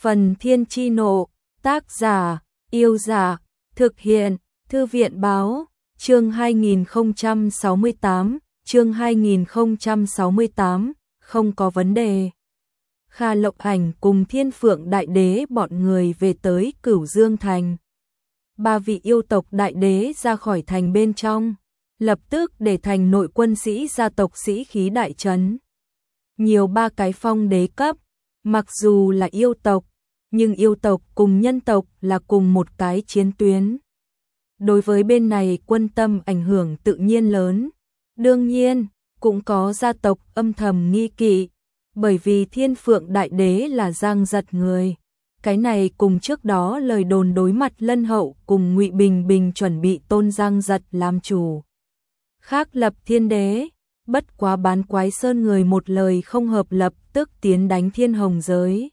Phần Thiên Chi Nộ, tác giả, Yêu Giả, thực hiện, Thư viện Báo, chương 2068, không có vấn đề. Kha Lộc Ảnh cùng Thiên Phượng Đại Đế bọn người về tới Cửu Dương Thành. Ba vị yêu tộc đại đế ra khỏi thành bên trong, lập tức để thành nội quân sĩ gia tộc sĩ khí đại trấn. Nhiều ba cái phong đế cấp, mặc dù là yêu tộc, nhưng yêu tộc cùng nhân tộc là cùng một cái chiến tuyến. Đối với bên này quân tâm ảnh hưởng tự nhiên lớn. Đương nhiên, cũng có gia tộc âm thầm nghi kỵ, bởi vì Thiên Phượng Đại Đế là Giang Giật người. Cái này cùng trước đó lời đồn đối mặt Lân Hậu cùng Ngụy Bình Bình chuẩn bị tôn Giang Giật làm chủ. Khác lập Thiên Đế, bất quá Bán Quái Sơn người một lời không hợp lập tức tiến đánh Thiên Hồng Giới.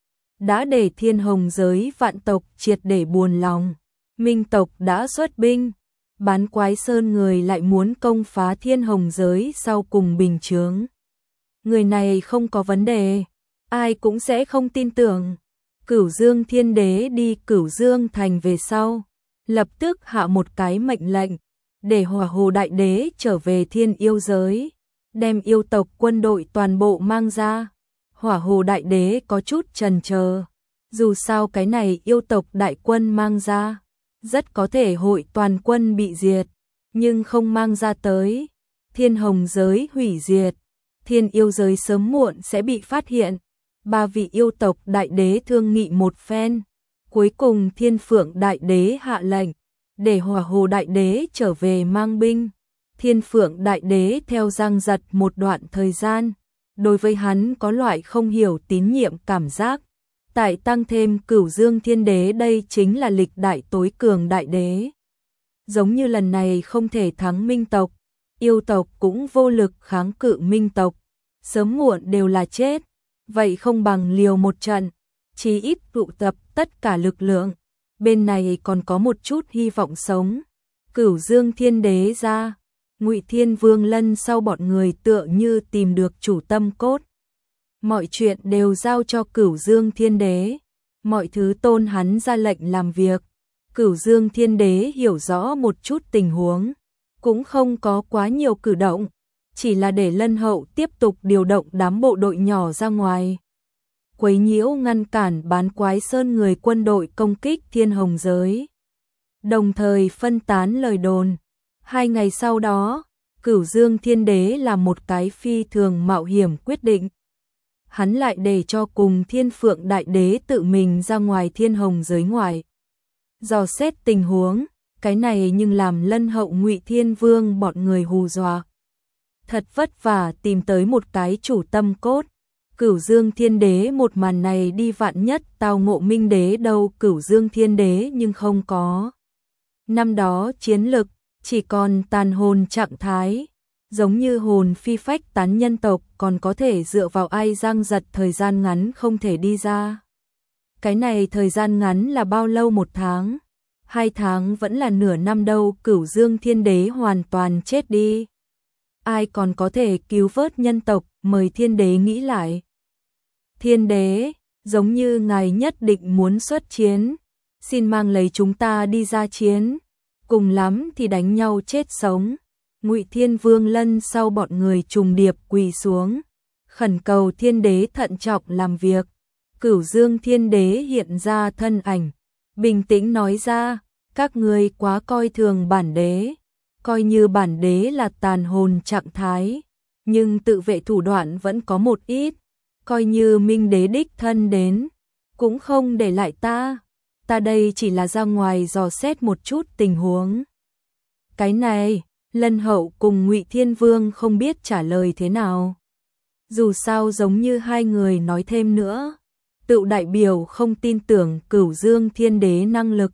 Đã để Thiên Hồng Giới vạn tộc triệt để buồn lòng. Minh tộc đã xuất binh, Bán Quái Sơn người lại muốn công phá Thiên Hồng Giới sau cùng bình chướng. Người này không có vấn đề, ai cũng sẽ không tin tưởng. Cửu Dương Thiên Đế đi Cửu Dương Thành về sau, lập tức hạ một cái mệnh lệnh, để Hỏa Hồ Đại Đế trở về Thiên Yêu Giới, đem yêu tộc quân đội toàn bộ mang ra. Hỏa Hồ Đại Đế có chút chần chờ, dù sao cái này yêu tộc đại quân mang ra, rất có thể hội toàn quân bị diệt, nhưng không mang ra tới, Thiên Hồng Giới hủy diệt, Thiên Yêu Giới sớm muộn sẽ bị phát hiện. Ba vị yêu tộc đại đế thương nghị một phen, cuối cùng Thiên Phượng Đại Đế hạ lệnh, để Hỏa Hồ Đại Đế trở về mang binh. Thiên Phượng Đại Đế theo Giang Giật một đoạn thời gian, đối với hắn có loại không hiểu tín nhiệm cảm giác. Tại tăng thêm Cửu Dương Thiên Đế, đây chính là lịch đại tối cường đại đế. Giống như lần này không thể thắng Minh tộc, yêu tộc cũng vô lực kháng cự Minh tộc, sớm muộn đều là chết. Vậy không bằng liều một trận, chí ít tụ tập tất cả lực lượng, bên này còn có một chút hy vọng sống. Cửu Dương Thiên Đế ra, Ngụy Thiên Vương Lân sau bọn người tựa như tìm được chủ tâm cốt. Mọi chuyện đều giao cho Cửu Dương Thiên Đế, mọi thứ tôn hắn ra lệnh làm việc. Cửu Dương Thiên Đế hiểu rõ một chút tình huống, cũng không có quá nhiều cử động, chỉ là để Lân Hậu tiếp tục điều động đám bộ đội nhỏ ra ngoài, quấy nhiễu ngăn cản Bán Quái Sơn người quân đội công kích Thiên Hồng Giới, đồng thời phân tán lời đồn. 2 ngày sau đó, Cửu Dương Thiên Đế làm một cái phi thường mạo hiểm quyết định. Hắn lại để cho cùng Thiên Phượng Đại Đế tự mình ra ngoài Thiên Hồng Giới ngoài, dò xét tình huống. Cái này nhưng làm Lân Hậu Ngụy Thiên Vương bọn người hù dọa. Thật vất vả tìm tới một cái chủ tâm cốt. Cửu Dương Thiên Đế một màn này đi vạn nhất tao ngộ Minh Đế đâu. Cửu Dương Thiên Đế nhưng không có năm đó chiến lực, chỉ còn tàn hồn trạng thái, giống như hồn phi phách tán nhân tộc, còn có thể dựa vào ai Giang Giật thời gian ngắn không thể đi ra. Cái này thời gian ngắn là bao lâu? 1 tháng, 2 tháng, vẫn là nửa năm đâu. Cửu Dương Thiên Đế hoàn toàn chết đi, ai còn có thể cứu vớt nhân tộc? Mời Thiên Đế nghĩ lại. Thiên Đế, giống như ngài nhất định muốn xuất chiến, xin mang lấy chúng ta đi ra chiến, cùng lắm thì đánh nhau chết sống. Ngụy Thiên Vương Lân sau bọn người trùng điệp quỳ xuống, khẩn cầu Thiên Đế thận trọng làm việc. Cửu Dương Thiên Đế hiện ra thân ảnh, bình tĩnh nói ra, các ngươi quá coi thường bản đế. Coi như bản đế là tàn hồn trạng thái, nhưng tự vệ thủ đoạn vẫn có một ít. Coi như Minh Đế đích thân đến, cũng không để lại ta. Ta đây chỉ là ra ngoài dò xét một chút tình huống. Cái này, Lân Hậu cùng Ngụy Thiên Vương không biết trả lời thế nào. Dù sao giống như hai người nói thêm nữa, tự đại biểu không tin tưởng Cửu Dương Thiên Đế năng lực.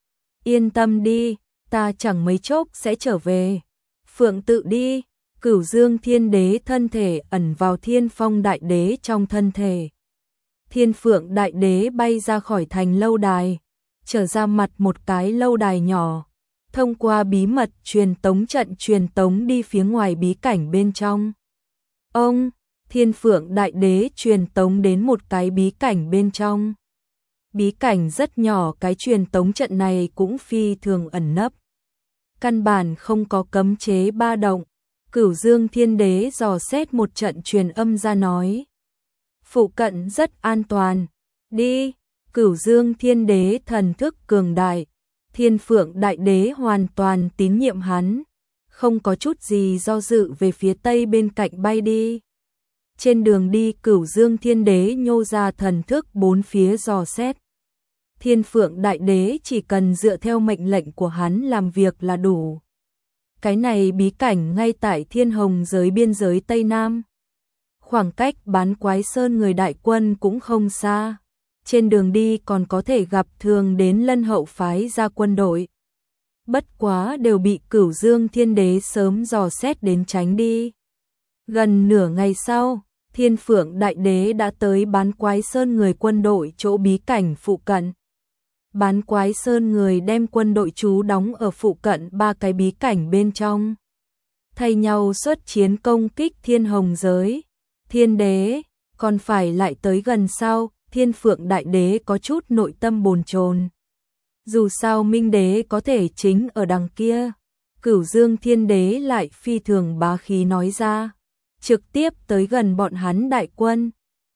Yên tâm đi, ta chẳng mấy chốc sẽ trở về. Phượng tự đi. Cửu Dương Thiên Đế thân thể ẩn vào Thiên Phong Đại Đế trong thân thể. Thiên Phượng Đại Đế bay ra khỏi thành lâu đài, trở ra mặt một cái lâu đài nhỏ, thông qua bí mật truyền tống trận truyền tống đi phía ngoài bí cảnh bên trong. Ông, Thiên Phượng Đại Đế truyền tống đến một cái bí cảnh bên trong. bí cảnh rất nhỏ, cái truyền tống trận này cũng phi thường ẩn nấp. Căn bản không có cấm chế ba động. Cửu Dương Thiên Đế dò xét một trận truyền âm ra nói. Phụ cận rất an toàn. Đi, Cửu Dương Thiên Đế thần thức cường đại. Thiên Phượng Đại Đế hoàn toàn tín nhiệm hắn. Không có chút gì do dự về phía tây bên cạnh bay đi. Trên đường đi Cửu Dương Thiên Đế nhô ra thần thức bốn phía dò xét. Thiên Phượng Đại Đế chỉ cần dựa theo mệnh lệnh của hắn làm việc là đủ. Cái này bí cảnh ngay tại Thiên Hồng giới biên giới Tây Nam. Khoảng cách Bán Quái Sơn người đại quân cũng không xa. Trên đường đi còn có thể gặp thường đến Lân Hậu phái ra quân đội. Bất quá đều bị Cửu Dương Thiên Đế sớm dò xét đến tránh đi. Gần nửa ngày sau, Thiên Phượng Đại Đế đã tới Bán Quái Sơn người quân đội chỗ bí cảnh phụ cận. Bán Quái Sơn người đem quân đội trú đóng ở phụ cận ba cái bí cảnh bên trong. Thay nhau xuất chiến công kích Thiên Hồng giới. Thiên Đế, còn phải lại tới gần sao? Thiên Phượng Đại Đế có chút nội tâm bồn chồn. Dù sao Minh Đế có thể chính ở đằng kia. Cửu Dương Thiên Đế lại phi thường bá khí nói ra. Trực tiếp tới gần bọn hắn đại quân.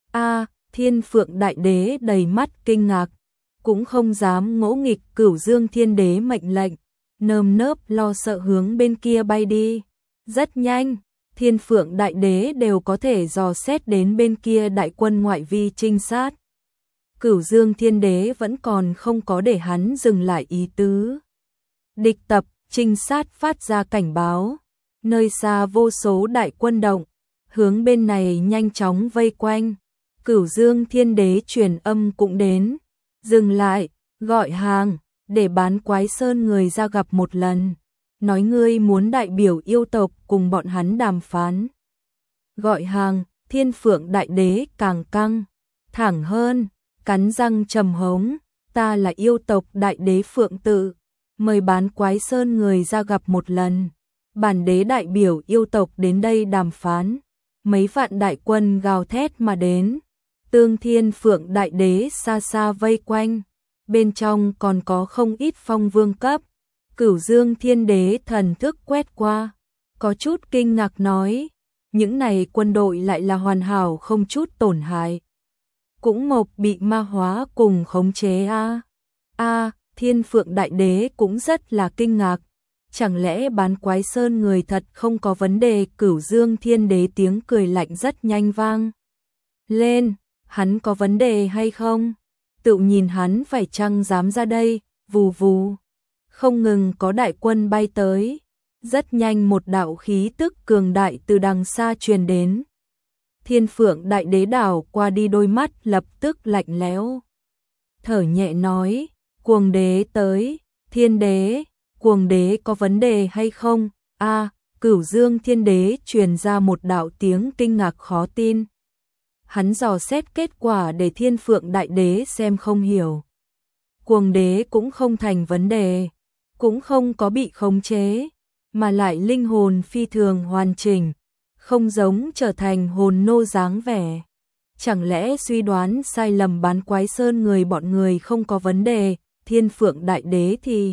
Thiên Phượng Đại Đế đầy mắt kinh ngạc. Cũng không dám ngỗ nghịch Cửu Dương Thiên Đế mệnh lệnh. Nơm nớp lo sợ hướng bên kia bay đi. Rất nhanh, Thiên Phượng Đại Đế đều có thể dò xét đến bên kia đại quân ngoại vi trinh sát. Cửu Dương Thiên Đế vẫn còn không có để hắn dừng lại ý tứ. Địch tập, trinh sát phát ra cảnh báo. Nơi xa vô số đại quân động, hướng bên này nhanh chóng vây quanh. Cửu Dương Thiên Đế truyền âm cũng đến. Dừng lại, gọi hàng, để Bán Quái Sơn người ra gặp một lần. Nói ngươi muốn đại biểu yêu tộc cùng bọn hắn đàm phán. Gọi hàng, Thiên Phượng Đại Đế càng căng thẳng hơn, cắn răng trầm hống. Ta là yêu tộc Đại Đế Phượng Tự, mời Bán Quái Sơn người ra gặp một lần. Bản đế đại biểu yêu tộc đến đây đàm phán. Mấy vạn đại quân gào thét mà đến. Tương Thiên Phượng Đại Đế xa xa vây quanh. Bên trong còn có không ít phong vương cấp. Cửu Dương Thiên Đế thần thức quét qua. Có chút kinh ngạc nói. Những này quân đội lại là hoàn hảo không chút tổn hại. Cũng một bị ma hóa cùng khống chế Thiên Phượng Đại Đế cũng rất là kinh ngạc. Chẳng lẽ Bán Quái Sơn người thật không có vấn đề? Cửu Dương Thiên Đế tiếng cười lạnh rất nhanh vang lên. Hắn có vấn đề hay không? Tự nhìn hắn phải chăng dám ra đây? Vù vù. Không ngừng có đại quân bay tới. Rất nhanh một đạo khí tức cường đại từ đằng xa truyền đến. Thiên Phượng Đại Đế đảo qua đi, đôi mắt lập tức lạnh lẽo. Thở nhẹ nói, Cuồng Đế tới. Thiên Đế, Cuồng Đế có vấn đề hay không? Cửu Dương Thiên Đế truyền ra một đạo tiếng kinh ngạc khó tin. Hắn dò xét kết quả để Thiên Phượng Đại Đế xem không hiểu. Cuồng Đế cũng không thành vấn đề, cũng không có bị khống chế, mà lại linh hồn phi thường hoàn chỉnh, không giống trở thành hồn nô dáng vẻ. Chẳng lẽ suy đoán sai lầm Bán Quái Sơn người bọn người không có vấn đề? Thiên Phượng Đại Đế thì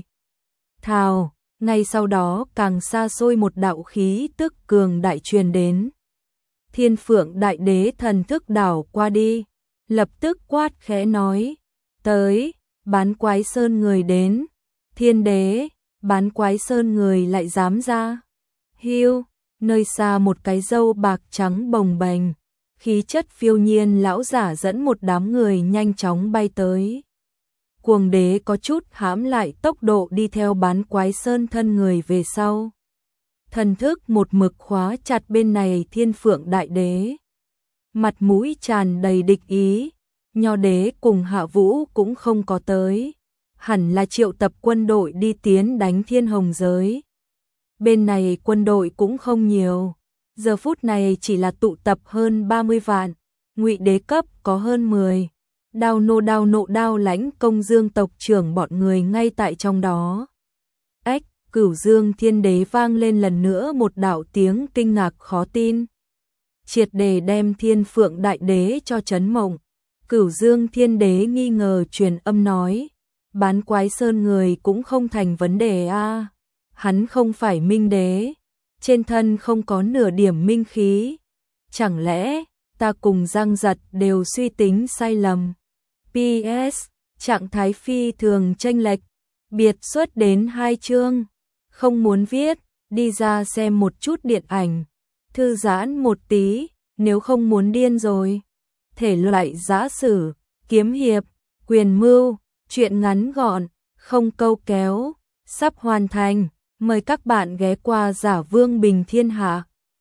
thào. Ngay sau đó càng xa xôi một đạo khí tức cường đại truyền đến. Thiên Phượng Đại Đế thần thức đảo qua đi, lập tức quát khẽ nói, tới. Bán Quái Sơn người đến. Thiên Đế, Bán Quái Sơn người lại dám ra. Hiu, nơi xa một cái râu bạc trắng bồng bềnh, khí chất phiêu nhiên lão giả dẫn một đám người nhanh chóng bay tới. Cuồng Đế có chút hãm lại tốc độ đi theo Bán Quái Sơn thân người về sau. Thần thức một mực khóa chặt bên này Thiên Phượng Đại Đế. Mặt mũi tràn đầy địch ý. Nho Đế cùng Hạ Vũ cũng không có tới. Hẳn là triệu tập quân đội đi tiến đánh Thiên Hồng giới. Bên này quân đội cũng không nhiều. Giờ phút này chỉ là tụ tập hơn 30 vạn. Ngụy Đế cấp có hơn 10. Đao nộ đao lãnh công dương tộc trưởng bọn người ngay tại trong đó. Cửu Dương Thiên Đế vang lên lần nữa một đạo tiếng kinh ngạc khó tin. Triệt để đem Thiên Phượng Đại Đế cho chấn mộng. Cửu Dương Thiên Đế nghi ngờ truyền âm nói, bán Quái Sơn người cũng không thành vấn đề a. Hắn không phải minh đế, trên thân không có nửa điểm minh khí. Chẳng lẽ ta cùng Giang Giật đều suy tính sai lầm? PS, trạng thái phi thường chênh lệch, biệt xuất đến 2 chương. Không muốn viết, đi ra xem một chút điện ảnh, thư giãn một tí, nếu không muốn điên rồi. Thể loại giã sử, kiếm hiệp, quyền mưu, truyện ngắn gọn, không câu kéo, sắp hoàn thành. Mời các bạn ghé qua Giả Vương Bình Thiên Hạ.